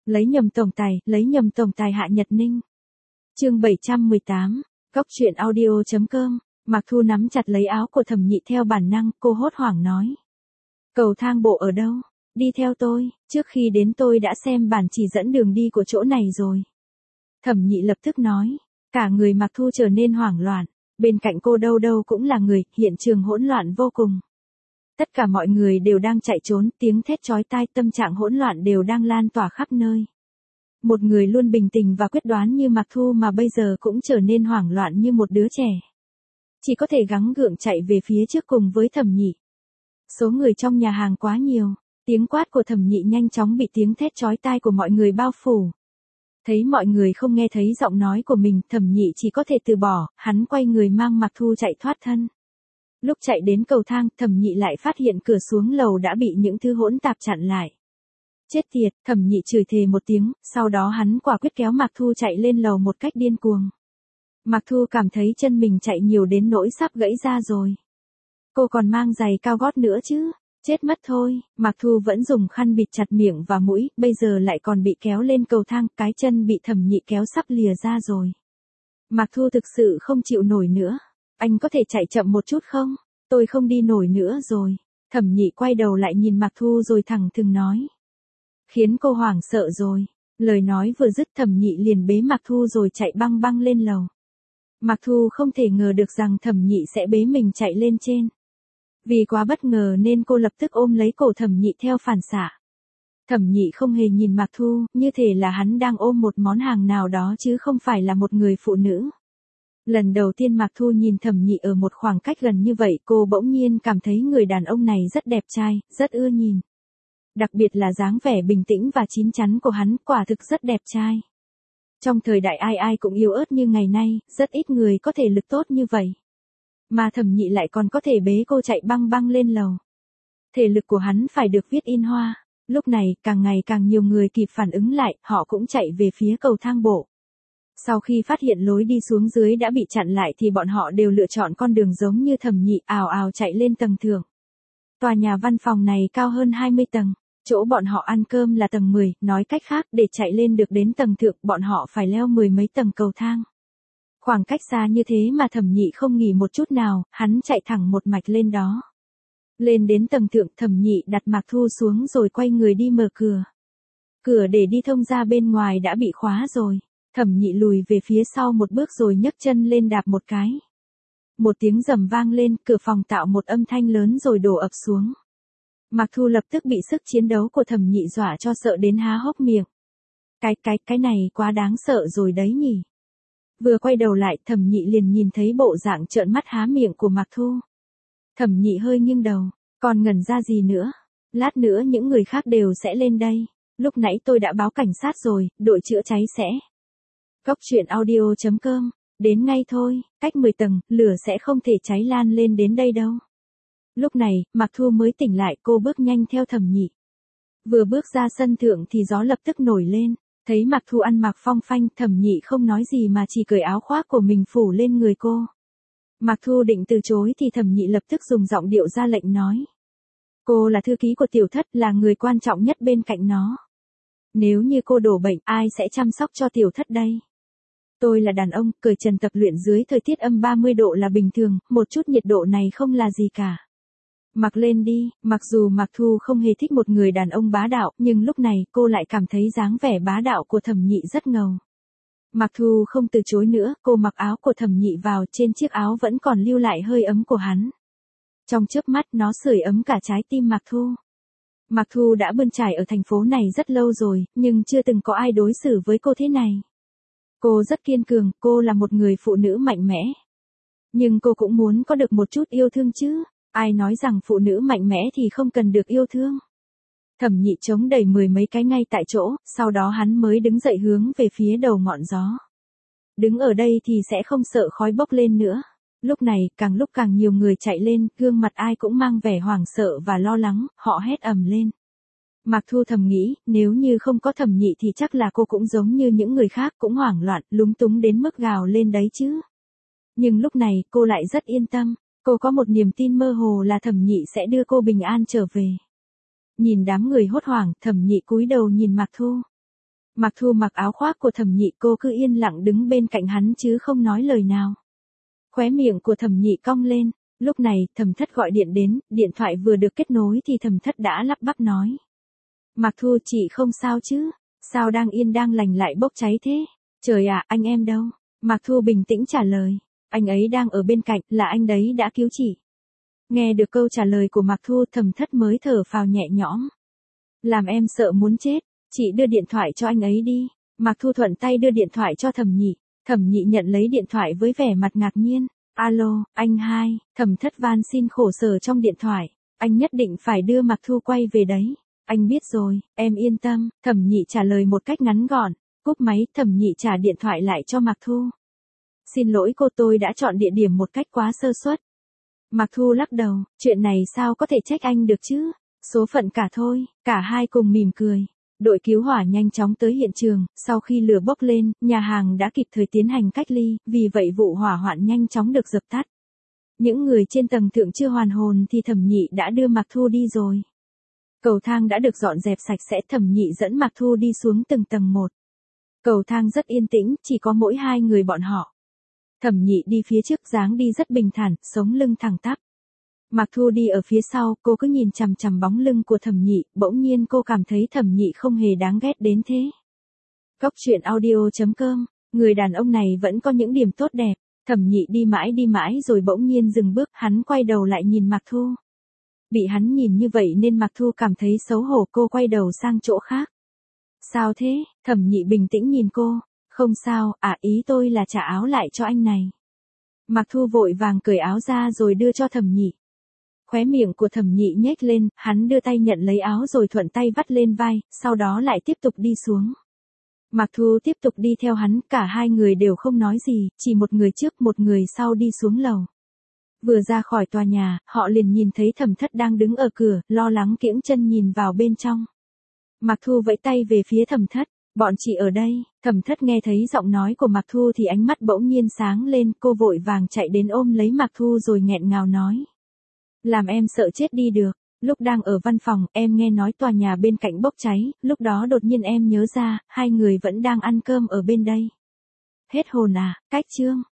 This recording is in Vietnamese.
lấy nhầm tổng tài Hạ Nhật Ninh. Chương 718, Góc truyện audio.com. Mạc Thu nắm chặt lấy áo của Thẩm Nhị theo bản năng, cô hốt hoảng nói. Cầu thang bộ ở đâu? Đi theo tôi, trước khi đến tôi đã xem bản chỉ dẫn đường đi của chỗ này rồi. Thẩm Nhị lập tức nói, cả người Mạc Thu trở nên hoảng loạn, bên cạnh cô đâu đâu cũng là người, hiện trường hỗn loạn vô cùng. Tất cả mọi người đều đang chạy trốn, tiếng thét chói tai, tâm trạng hỗn loạn đều đang lan tỏa khắp nơi. Một người luôn bình tĩnh và quyết đoán như Mạc Thu mà bây giờ cũng trở nên hoảng loạn như một đứa trẻ. Chỉ có thể gắng gượng chạy về phía trước cùng với Thẩm Nhị. Số người trong nhà hàng quá nhiều, tiếng quát của Thẩm Nhị nhanh chóng bị tiếng thét chói tai của mọi người bao phủ. Thấy mọi người không nghe thấy giọng nói của mình, Thẩm Nhị chỉ có thể từ bỏ, hắn quay người mang Mạc Thu chạy thoát thân. Lúc chạy đến cầu thang, Thẩm Nhị lại phát hiện cửa xuống lầu đã bị những thứ hỗn tạp chặn lại. Chết tiệt, Thẩm Nhị chửi thề một tiếng, sau đó hắn quả quyết kéo Mạc Thu chạy lên lầu một cách điên cuồng. Mạc Thu cảm thấy chân mình chạy nhiều đến nỗi sắp gãy ra rồi. Cô còn mang giày cao gót nữa chứ, chết mất thôi. Mạc Thu vẫn dùng khăn bịt chặt miệng và mũi, bây giờ lại còn bị kéo lên cầu thang, cái chân bị Thẩm Nhị kéo sắp lìa ra rồi. Mạc Thu thực sự không chịu nổi nữa. Anh có thể chạy chậm một chút không? Tôi không đi nổi nữa rồi. Thẩm Nhị quay đầu lại nhìn Mạc Thu rồi thẳng thừng nói. Khiến cô hoảng sợ rồi. Lời nói vừa dứt, Thẩm Nhị liền bế Mạc Thu rồi chạy băng băng lên lầu. Mạc Thu không thể ngờ được rằng Thẩm Nhị sẽ bế mình chạy lên trên. Vì quá bất ngờ nên cô lập tức ôm lấy cổ Thẩm Nhị theo phản xạ. Thẩm Nhị không hề nhìn Mạc Thu, như thể là hắn đang ôm một món hàng nào đó chứ không phải là một người phụ nữ. Lần đầu tiên Mạc Thu nhìn Thẩm Nhị ở một khoảng cách gần như vậy, cô bỗng nhiên cảm thấy người đàn ông này rất đẹp trai, rất ưa nhìn. Đặc biệt là dáng vẻ bình tĩnh và chín chắn của hắn, quả thực rất đẹp trai. Trong thời đại ai ai cũng yếu ớt như ngày nay, rất ít người có thể lực tốt như vậy. Mà Thẩm Nhị lại còn có thể bế cô chạy băng băng lên lầu. Thể lực của hắn phải được viết in hoa. Lúc này, càng ngày càng nhiều người kịp phản ứng lại, họ cũng chạy về phía cầu thang bộ. Sau khi phát hiện lối đi xuống dưới đã bị chặn lại thì bọn họ đều lựa chọn con đường giống như Thẩm Nhị, ào ào chạy lên tầng thượng. Tòa nhà văn phòng này cao hơn 20 tầng. Chỗ bọn họ ăn cơm là tầng 10, nói cách khác để chạy lên được đến tầng thượng bọn họ phải leo 10 mấy tầng cầu thang. Khoảng cách xa như thế mà Thẩm Nhị không nghỉ một chút nào, hắn chạy thẳng một mạch lên đó. Lên đến tầng thượng, Thẩm Nhị đặt Mạc Thu xuống rồi quay người đi mở cửa. Cửa để đi thông ra bên ngoài đã bị khóa rồi. Thẩm Nhị lùi về phía sau một bước rồi nhấc chân lên đạp một cái. Một tiếng rầm vang lên, cửa phòng tạo một âm thanh lớn rồi đổ ập xuống. Mạc Thu lập tức bị sức chiến đấu của Thẩm Nhị dọa cho sợ đến há hốc miệng. Cái này quá đáng sợ rồi đấy nhỉ. Vừa quay đầu lại, Thẩm Nhị liền nhìn thấy bộ dạng trợn mắt há miệng của Mạc Thu. Thẩm Nhị hơi nghiêng đầu, còn ngẩn ra gì nữa? Lát nữa những người khác đều sẽ lên đây. Lúc nãy tôi đã báo cảnh sát rồi, đội chữa cháy sẽ. Góc truyện audio.com, đến ngay thôi, cách 10 tầng, lửa sẽ không thể cháy lan lên đến đây đâu. Lúc này, Mạc Thu mới tỉnh lại, cô bước nhanh theo Thẩm Nhị. Vừa bước ra sân thượng thì gió lập tức nổi lên, thấy Mạc Thu ăn mặc phong phanh, Thẩm Nhị không nói gì mà chỉ cởi áo khoác của mình phủ lên người cô. Mạc Thu định từ chối thì Thẩm Nhị lập tức dùng giọng điệu ra lệnh nói. Cô là thư ký của Tiểu Thất, là người quan trọng nhất bên cạnh nó. Nếu như cô đổ bệnh, ai sẽ chăm sóc cho Tiểu Thất đây? Tôi là đàn ông, cởi trần tập luyện dưới thời tiết âm 30 độ là bình thường, một chút nhiệt độ này không là gì cả. Mặc lên đi. Mặc dù Mạc Thu không hề thích một người đàn ông bá đạo, nhưng lúc này cô lại cảm thấy dáng vẻ bá đạo của Thẩm Nhị rất ngầu. Mạc Thu không từ chối nữa, cô mặc áo của Thẩm Nhị vào, trên chiếc áo vẫn còn lưu lại hơi ấm của hắn. Trong chớp mắt nó sưởi ấm cả trái tim Mạc Thu. Mạc Thu đã bươn trải ở thành phố này rất lâu rồi, nhưng chưa từng có ai đối xử với cô thế này. Cô rất kiên cường, cô là một người phụ nữ mạnh mẽ. Nhưng cô cũng muốn có được một chút yêu thương chứ. Ai nói rằng phụ nữ mạnh mẽ thì không cần được yêu thương. Thẩm Nhị chống đẩy 10 mấy cái ngay tại chỗ, sau đó hắn mới đứng dậy hướng về phía đầu ngọn gió. Đứng ở đây thì sẽ không sợ khói bốc lên nữa. Lúc này, càng lúc càng nhiều người chạy lên, gương mặt ai cũng mang vẻ hoảng sợ và lo lắng, họ hét ầm lên. Mạc Thu thầm nghĩ, nếu như không có Thẩm Nhị thì chắc là cô cũng giống như những người khác, cũng hoảng loạn, lúng túng đến mức gào lên đấy chứ. Nhưng lúc này, cô lại rất yên tâm. Cô có một niềm tin mơ hồ là Thẩm Nhị sẽ đưa cô bình an trở về. Nhìn đám người hốt hoảng, Thẩm Nhị cúi đầu nhìn Mạc Thu. Mạc Thu mặc áo khoác của Thẩm Nhị, cô cứ yên lặng đứng bên cạnh hắn chứ không nói lời nào. Khóe miệng của Thẩm Nhị cong lên, lúc này Thẩm Thất gọi điện đến, điện thoại vừa được kết nối thì Thẩm Thất đã lắp bắp nói. Mạc Thu, chị không sao chứ? Sao đang yên đang lành lại bốc cháy thế? Trời ạ, anh em đâu? Mạc Thu bình tĩnh trả lời. Anh ấy đang ở bên cạnh, là anh đấy đã cứu chị. Nghe được câu trả lời của Mạc Thu, Thẩm Thất mới thở phào nhẹ nhõm. Làm em sợ muốn chết, chị đưa điện thoại cho anh ấy đi. Mạc Thu thuận tay đưa điện thoại cho Thẩm Nhị. Thẩm Nhị nhận lấy điện thoại với vẻ mặt ngạc nhiên. Alo, anh hai. Thẩm Thất van xin khổ sở trong điện thoại. Anh nhất định phải đưa Mạc Thu quay về đấy. Anh biết rồi, em yên tâm. Thẩm Nhị trả lời một cách ngắn gọn. Cúp máy, Thẩm Nhị trả điện thoại lại cho Mạc Thu. Xin lỗi cô, tôi đã chọn địa điểm một cách quá sơ suất. Mạc Thu lắc đầu, chuyện này sao có thể trách anh được chứ? Số phận cả thôi. Cả hai cùng mỉm cười. Đội cứu hỏa nhanh chóng tới hiện trường, sau khi lửa bốc lên, nhà hàng đã kịp thời tiến hành cách ly, vì vậy vụ hỏa hoạn nhanh chóng được dập tắt. Những người trên tầng thượng chưa hoàn hồn thì Thẩm Nhị đã đưa Mạc Thu đi rồi. Cầu thang đã được dọn dẹp sạch sẽ, Thẩm Nhị dẫn Mạc Thu đi xuống từng tầng một. Cầu thang rất yên tĩnh, chỉ có mỗi hai người bọn họ. Thẩm Nhị đi phía trước, dáng đi rất bình thản, sống lưng thẳng tắp. Mạc Thu đi ở phía sau, cô cứ nhìn chằm chằm bóng lưng của Thẩm Nhị, bỗng nhiên cô cảm thấy Thẩm Nhị không hề đáng ghét đến thế. Cóc truyện audio.com, người đàn ông này vẫn có những điểm tốt đẹp. Thẩm Nhị đi mãi rồi bỗng nhiên dừng bước, hắn quay đầu lại nhìn Mạc Thu. Bị hắn nhìn như vậy nên Mạc Thu cảm thấy xấu hổ, cô quay đầu sang chỗ khác. Sao thế? Thẩm Nhị bình tĩnh nhìn cô. Không sao, ý tôi là trả áo lại cho anh này. Mạc Thu vội vàng cởi áo ra rồi đưa cho Thẩm Nhị. Khóe miệng của Thẩm Nhị nhếch lên, hắn đưa tay nhận lấy áo rồi thuận tay vắt lên vai, sau đó lại tiếp tục đi xuống. Mạc Thu tiếp tục đi theo hắn, cả hai người đều không nói gì, chỉ một người trước một người sau đi xuống lầu. Vừa ra khỏi tòa nhà, họ liền nhìn thấy Thẩm Thất đang đứng ở cửa, lo lắng kiễng chân nhìn vào bên trong. Mạc Thu vẫy tay về phía Thẩm Thất, bọn chị ở đây. Thẩm Thất nghe thấy giọng nói của Mạc Thu thì ánh mắt bỗng nhiên sáng lên, cô vội vàng chạy đến ôm lấy Mạc Thu rồi nghẹn ngào nói. Làm em sợ chết đi được, lúc đang ở văn phòng, em nghe nói tòa nhà bên cạnh bốc cháy, lúc đó đột nhiên em nhớ ra, hai người vẫn đang ăn cơm ở bên đây. Hết hồn à, cách chương.